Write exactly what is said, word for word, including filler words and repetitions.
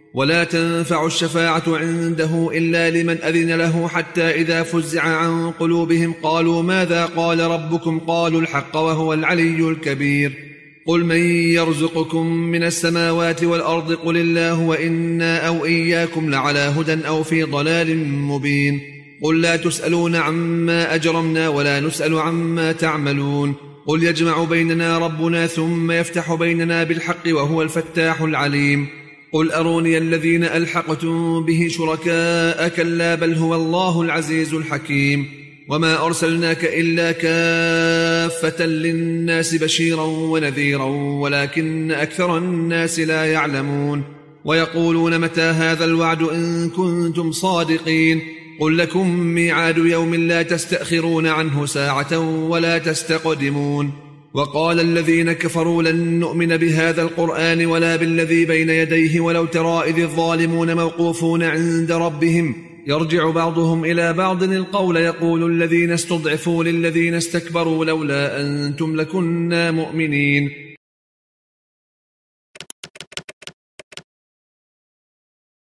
ولا تنفع الشفاعة عنده إلا لمن أذن له حتى إذا فزع عن قلوبهم قالوا ماذا قال ربكم قالوا الحق وهو العلي الكبير قل من يرزقكم من السماوات والأرض قل الله وإنا أو إياكم لعلى هدى أو في ضلال مبين قل لا تسألون عما أجرمنا ولا نسأل عما تعملون قل يجمع بيننا ربنا ثم يفتح بيننا بالحق وهو الفتاح العليم قل أروني الذين ألحقتم به شركاء كلا بل هو الله العزيز الحكيم وما أرسلناك إلا كافة للناس بشيرا ونذيرا ولكن أكثر الناس لا يعلمون ويقولون متى هذا الوعد إن كنتم صادقين قل لكم ميعاد يوم لا تستأخرون عنه ساعة ولا تستقدمون وقال الذين كفروا لن نؤمن بهذا القرآن ولا بالذي بين يديه ولو ترى إذ الظالمون موقوفون عند ربهم يرجع بعضهم إلى بعض القول يقول الذين استضعفوا للذين استكبروا لولا أنتم لكنا مؤمنين